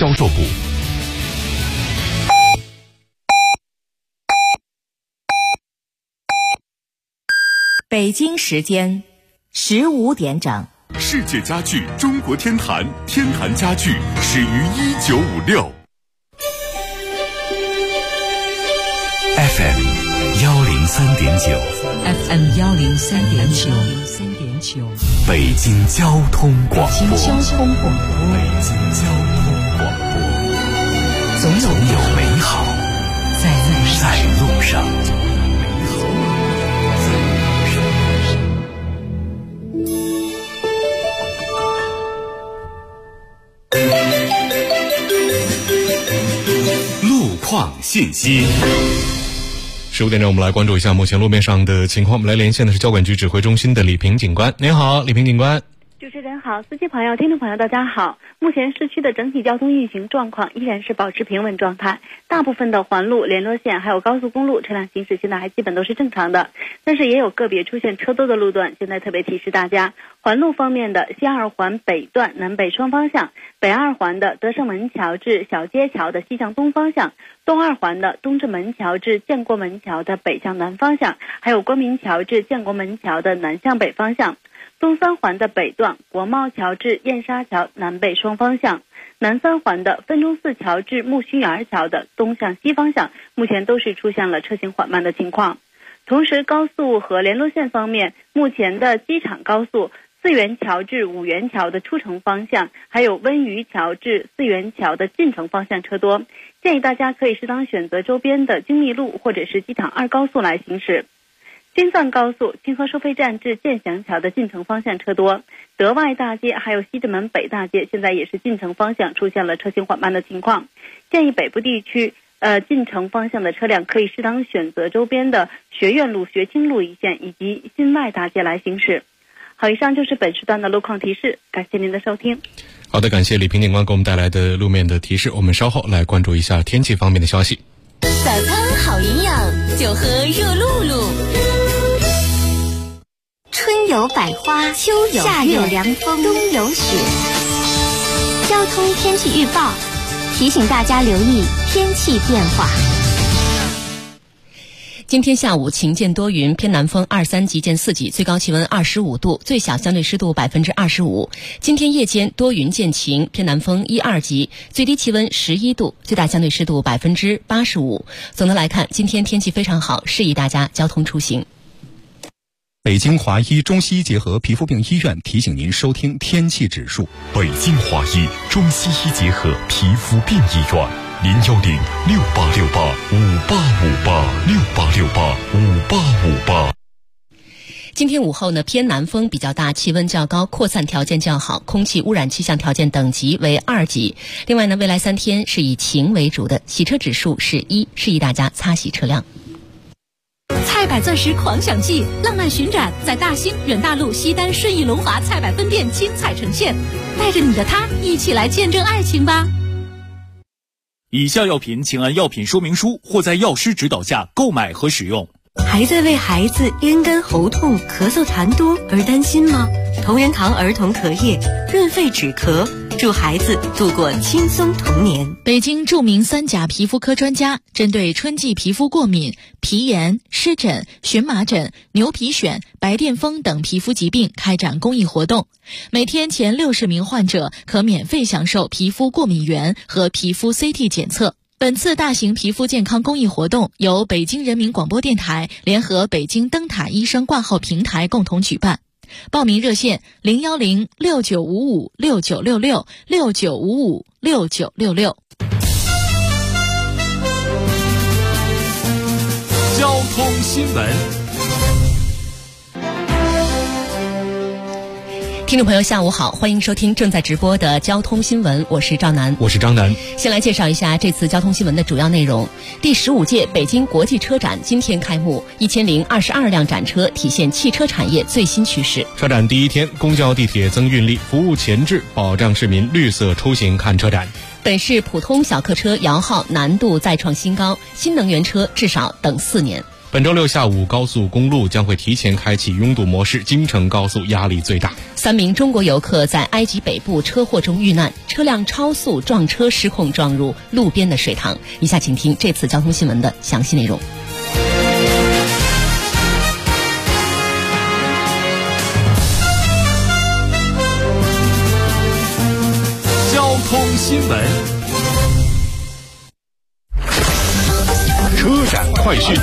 销售部。 北京时间15点整。 世界家具中国天坛，天坛家具始于1956。FM 103.9，FM 103.9， 北京交通广播， 北京交通广播，总有美好在路上。 路况信息。 15点钟，我们来关注一下目前路面上的情况。我们来连线的是交管局指挥中心的李平警官。您好，李平警官。 主持人好，司机朋友、听众朋友大家好。目前市区的整体交通运行状况依然是保持平稳状态，大部分的环路、联络线还有高速公路车辆行驶现在还基本都是正常的，但是也有个别出现车多的路段，现在特别提示大家，环路方面的西二环北段南北双方向，北二环的德胜门桥至小街桥的西向东方向，东二环的东直门桥至建国门桥的北向南方向，还有光明桥至建国门桥的南向北方向，东三环的北段国贸桥至燕莎桥南北双方向，南三环的分钟寺桥至木须园桥的东向西方向，目前都是出现了车行缓慢的情况。同时高速和联络线方面，目前的机场高速四元桥至五元桥的出城方向，还有温榆桥至四元桥的进城方向车多，建议大家可以适当选择周边的精密路或者是机场二高速来行驶。京藏高速清河收费站至建祥桥的进城方向车多，德外大街还有西直门北大街现在也是进城方向出现了车行缓慢的情况，建议北部地区进城方向的车辆可以适当选择周边的学院路、学清路一线以及新外大街来行驶。好，以上就是本时段的路况提示，感谢您的收听。 好的，感谢李平警官给我们带来的路面的提示。我们稍后来关注一下天气方面的消息。 早餐好营养，就喝热露露。 春有百花，秋有夏有凉风，冬有雪。交通天气预报提醒大家留意天气变化。 今天下午晴间多云，偏南风2-3级见4级，最高气温25度，最小相对湿度25%。今天夜间多云见晴，偏南风1-2级，最低气温11度，最大相对湿度85%。总的来看，今天天气非常好，适宜大家交通出行。 北京华医中西医结合皮肤病医院提醒您收听天气指数。 北京华医中西医结合皮肤病医院，010-6868-5858，6868-5858。 今天午后呢，偏南风比较大，气温较高，扩散条件较好，空气污染气象条件等级为2级。另外呢，未来3天是以晴为主的，洗车指数是1，适宜大家擦洗车辆。 菜百钻石狂想季浪漫巡展在大兴、远大路、西单、顺义、龙华菜百分店精彩呈现，带着你的他一起来见证爱情吧。 以下药品请按药品说明书或在药师指导下购买和使用。 还在为孩子咽干喉痛、咳嗽痰多而担心吗？同仁堂儿童咳液润肺止咳，助孩子度过轻松童年。 北京著名3甲皮肤科专家针对春季皮肤过敏、皮炎、湿疹、荨麻疹、牛皮癣、白癜风等皮肤疾病开展公益活动，每天前60名患者可免费享受皮肤过敏原和皮肤 CT 检测。本次大型皮肤健康公益活动由北京人民广播电台联合北京灯塔医生挂号平台共同举办。报名热线010-6955-6966，6955-6966。 交通新闻。 听众朋友下午好，欢迎收听正在直播的交通新闻，我是赵楠。 我是张楠。 先来介绍一下这次交通新闻的主要内容。第15届北京国际车展今天开幕，1022辆展车体现汽车产业最新趋势。 车展第一天，公交地铁增运力，服务前置，保障市民绿色出行看车展。 本市普通小客车摇号难度再创新高，新能源车至少等4年。 本周六下午，高速公路将会提前开启拥堵模式，京承高速压力最大。 3名中国游客在埃及北部车祸中遇难，车辆超速撞车失控撞入路边的水塘。以下请听这次交通新闻的详细内容。 交通新闻， 车展快讯。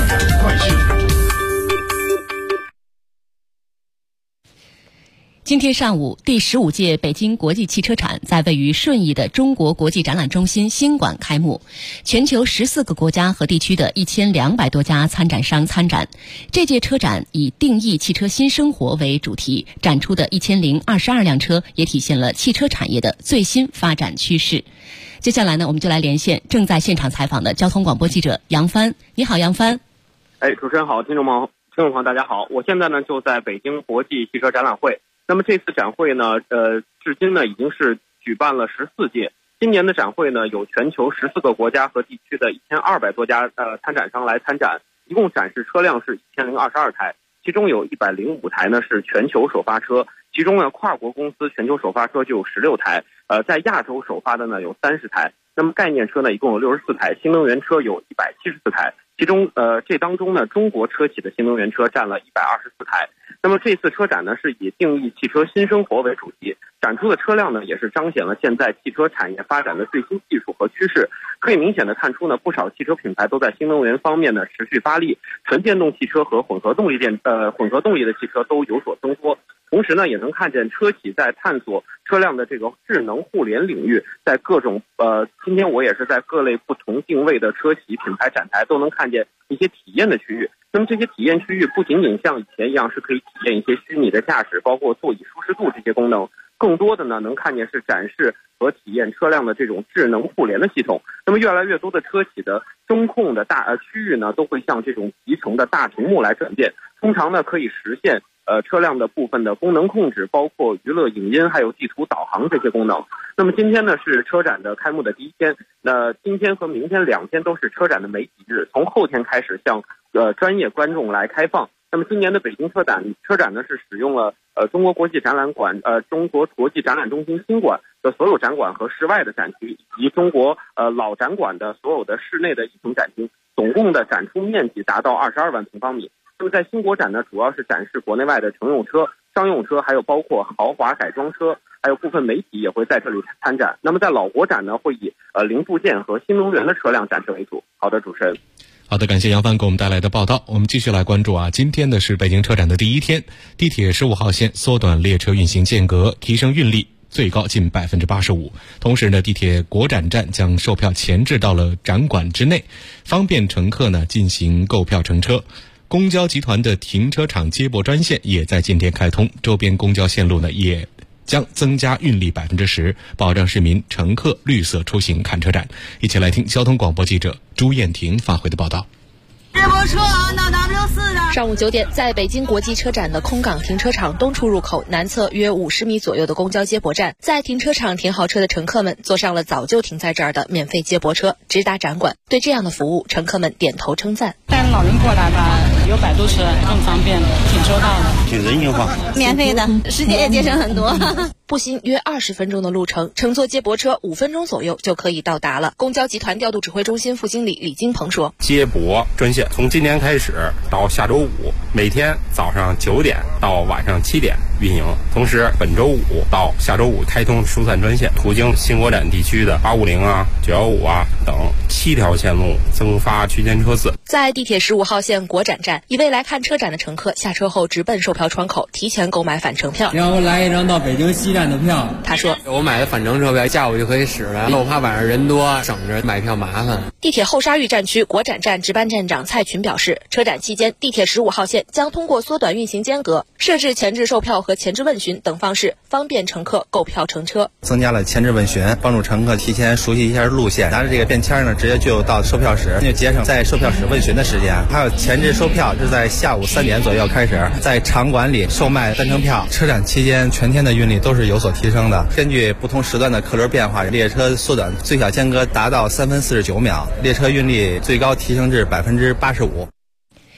今天上午，第15届北京国际汽车展在位于顺义的中国国际展览中心新馆开幕，全球14个国家和地区的1200多家参展商参展。这届车展以定义汽车新生活为主题，展出的1022辆车也体现了汽车产业的最新发展趋势。接下来呢，我们就来连线正在现场采访的交通广播记者杨帆。你好，杨帆。 主持人好，听众朋友大家好，我现在呢就在北京国际汽车展览会。那么这次展会呢，至今呢已经是举办了14届。今年的展会呢，有全球14个国家和地区的1200多家参展商来参展，一共展示车辆是1022台，其中有105台呢是全球首发车，其中呢跨国公司全球首发车就有16台，在亚洲首发的呢有30台。那么概念车呢一共有64台，新能源车有174台，其中这当中呢中国车企的新能源车占了124台。那么这次车展呢是以定义汽车新生活为主题，展出的车辆呢也是彰显了现在汽车产业发展的最新技术和趋势。可以明显的看出呢，不少汽车品牌都在新能源方面呢持续发力，纯电动汽车和混合动力的汽车都有所增多。同时呢，也能看见车企在探索车辆的这个智能互联领域，在各种今天我也是在各类不同定位的车企品牌展台都能看见一些体验的区域。那么这些体验区域不仅仅像以前一样是可以体验一些虚拟的驾驶，包括座椅舒适度这些功能，更多的呢能看见是展示和体验车辆的这种智能互联的系统。那么越来越多的车企的中控的区域呢，都会向这种集成的大屏幕来转变，通常呢可以实现车辆的部分的功能控制，包括娱乐影音还有地图导航这些功能。那么今天呢是车展的开幕的第一天，那今天和明天2天都是车展的媒体日，从后天开始向专业观众来开放。那么今年的北京车展呢是使用了中国国际展览馆中国国际展览中心新馆的所有展馆和室外的展区，以及中国老展馆的所有的室内的一层展厅，总共的展出面积达到22万平方米。那么在新国展呢，主要是展示国内外的乘用车、商用车，还有包括豪华改装车，还有部分媒体也会在这里参展。那么在老国展呢，会以零部件和新能源的车辆展示为主。好的，主持人。 好的，感谢杨帆给我们带来的报道。我们继续来关注今天的是北京车展的第一天，地铁15号线缩短列车运行间隔，提升运力最高近85%。同时呢，地铁国展站将售票前置到了展馆之内，方便乘客呢进行购票乘车。公交集团的停车场接驳专线也在今天开通，周边公交线路呢也将增加运力10%，保障市民乘客绿色出行看车展。一起来听交通广播记者朱艳婷发回的报道。 接驳车到 W4的。 上午9点，在北京国际车展的空港停车场东出入口南侧约50米左右的公交接驳站，在停车场停好车的乘客们坐上了早就停在这儿的免费接驳车，直达展馆。对这样的服务，乘客们点头称赞。 带老人过来吧，有摆渡车更方便，挺周到的， 挺人性化。 免费的，时间也节省很多。 步行约20分钟的路程，乘坐接驳车5分钟左右就可以到达了。公交集团调度指挥中心副经理李金鹏说：“ 接驳专线从今天开始到下周5，每天早上9点到晚上7点运营。同时，本周5到下周5开通疏散专线，途经新国展地区的850啊、915啊等7条线路，增发区间车次。” 在地铁15号线国展站，一位来看车展的乘客下车后直奔售票窗口，提前购买返程票。 让我来一张到北京西站的票。 他说：“ 我买的返程车票，下午就可以使了，我怕晚上人多，省着买票麻烦。” 地铁后沙峪站区国展站值班站长蔡群表示，车展期间，地铁15号线将通过缩短运行间隔、设置前置售票和前置问询等方式，方便乘客购票乘车。 增加了前置问询，帮助乘客提前熟悉一下路线，拿着这个便签呢，直接就到售票室，就节省在售票室问询的时间。还有前置售票是在下午3点左右开始，在场馆里售卖单程票。车展期间全天的运力都是有所提升的。根据不同时段的客流变化，列车缩短最小间隔达到3分49秒，列车运力最高提升至85%。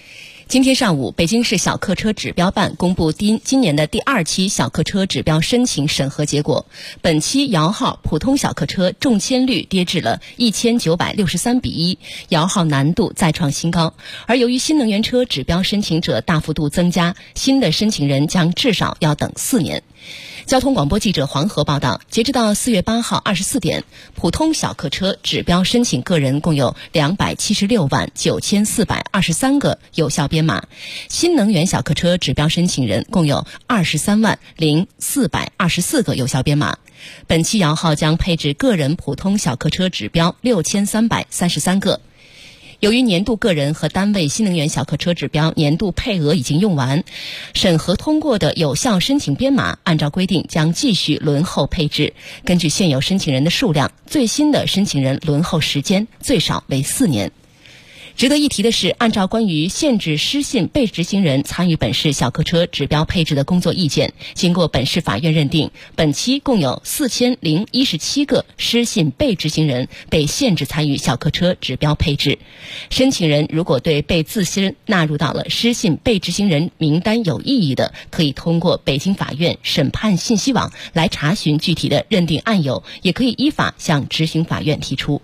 今天上午，北京市小客车指标办公布今年的第2期小客车指标申请审核结果。本期摇号普通小客车中签率跌至了1963比1，摇号难度再创新高。而由于新能源车指标申请者大幅度增加，新的申请人将至少要等4年。交通广播记者黄河报道，截止到4月8号24点，普通小客车指标申请个人共有276万9423个有效编码，新能源小客车指标申请人共有23万0424个有效编码。本期摇号将配置个人普通小客车指标6333个。由于年度个人和单位新能源小客车指标年度配额已经用完，审核通过的有效申请编码按照规定将继续轮候配置。根据现有申请人的数量，最新的申请人轮候时间最少为4年。值得一提的是，按照关于限制失信被执行人参与本市小客车指标配置的工作意见，经过本市法院认定，本期共有4017个失信被执行人被限制参与小客车指标配置。申请人如果对被自身纳入到了失信被执行人名单有异议的，可以通过北京法院审判信息网来查询具体的认定案由，也可以依法向执行法院提出。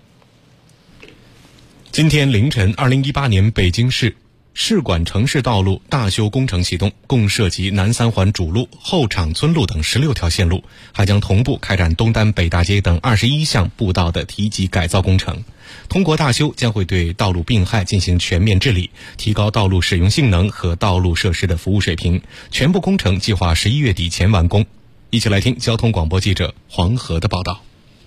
今天凌晨，2018年北京市市管城市道路大修工程启动，共涉及南三环主路、后厂村路等16条线路，还将同步开展东单北大街等21项步道的提级改造工程。通过大修，将会对道路病害进行全面治理，提高道路使用性能和道路设施的服务水平。全部工程计划11月底前完工。一起来听交通广播记者黄河的报道。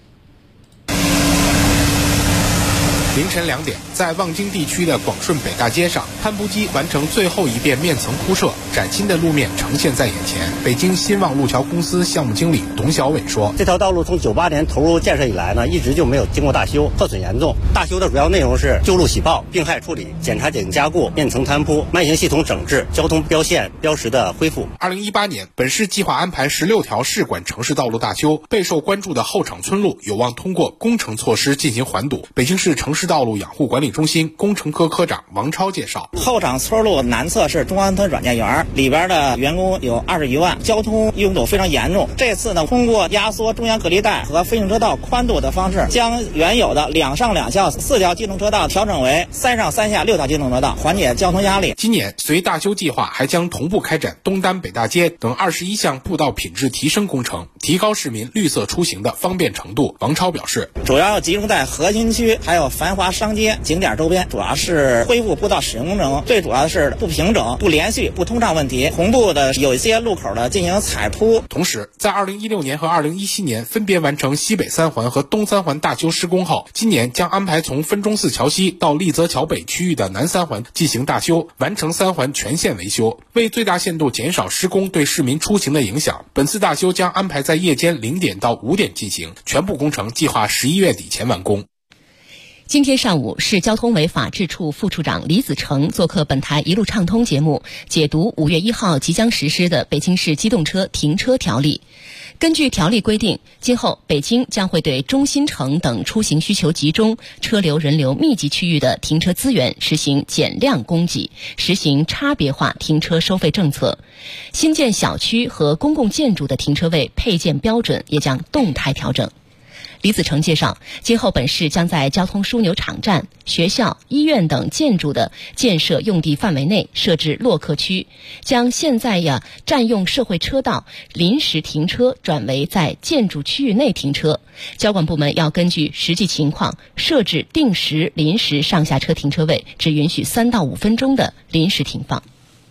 凌晨2点，在望京地区的广顺北大街上，攀铺机完成最后一遍面层铺设，崭新的路面呈现在眼前。北京新望路桥公司项目经理董小伟说：“ 这条道路从98年投入建设以来呢，一直就没有经过大修，破损严重。大修的主要内容是旧路洗报、病害处理、检查点加固、面层摊铺、慢行系统整治、交通标线标识的恢复。 ”2018年，本市计划安排16条市管城市道路大修，备受关注的后厂村路有望通过工程措施进行缓堵。北京市城市道路养护管理中心工程科科长王超介绍， 后厂村路南侧是中关村软件园，里边的员工有20余万，交通拥堵非常严重。这次呢，通过压缩中央隔离带和非行车道宽度的方式，将原有的2上2下4条机动车道调整为3上3下6条机动车道，缓解交通压力。 今年随大修计划还将同步开展东单北大街等21项步道品质提升工程，提高市民绿色出行的方便程度。王超表示， 主要集中在核心区还有繁华商街景点周边，主要是恢复步道使用工程，最主要的是不平整、不连续、不通畅问题，同步的有一些路口的进行采铺。 同时，在2016年和2017年分别完成西北3环和东3环大修施工后，今年将安排从分钟寺桥西到丽泽桥北区域的南3环进行大修，完成3环全线维修。为最大限度减少施工对市民出行的影响，本次大修将安排在夜间0点到5点进行，全部工程计划11月底前完工。 今天上午，市交通委法制处副处长李子成做客本台一路畅通节目，解读5月1号即将实施的北京市机动车停车条例。根据条例规定，今后北京将会对中心城等出行需求集中、车流人流密集区域的停车资源实行减量供给，实行差别化停车收费政策。新建小区和公共建筑的停车位配建标准也将动态调整。李子成介绍，今后本市将在交通枢纽场站、学校、医院等建筑的建设用地范围内设置落客区，将现在占用社会车道临时停车转为在建筑区域内停车。交管部门要根据实际情况设置定时、临时上下车停车位，只允许3到5分钟的临时停放。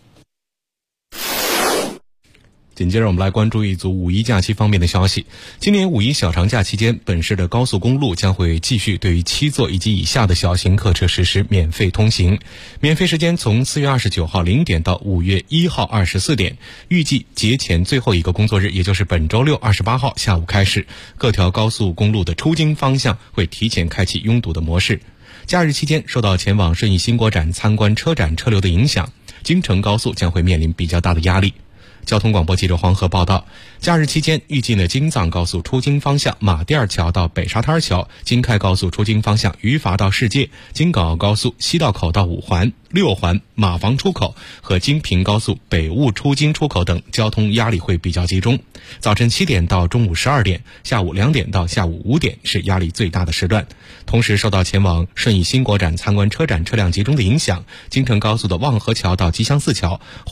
紧接着我们来关注一组五一假期方面的消息。今年五一小长假期间，本市的高速公路将会继续对于7座以及以下的小型客车实施免费通行。免费时间从4月29号0点到5月1号24点，预计节前最后一个工作日，也就是本周六28号下午开始，各条高速公路的出京方向会提前开启拥堵的模式。假日期间，受到前往顺义新国展参观车展车流的影响，京承高速将会面临比较大的压力。 交通广播记者黄河报道，假日期间，预计呢京藏高速出京方向马甸桥到北沙滩桥，京开高速出京方向于筏到世界，京港澳高速西道口到五环、六环、马房出口和京平高速北婺出京出口等交通压力会比较集中。早晨7点到中午12点，下午2点到下午5点是压力最大的时段。同时，受到前往顺义新国展参观车展车辆集中的影响，京承高速的望河桥到吉祥寺桥、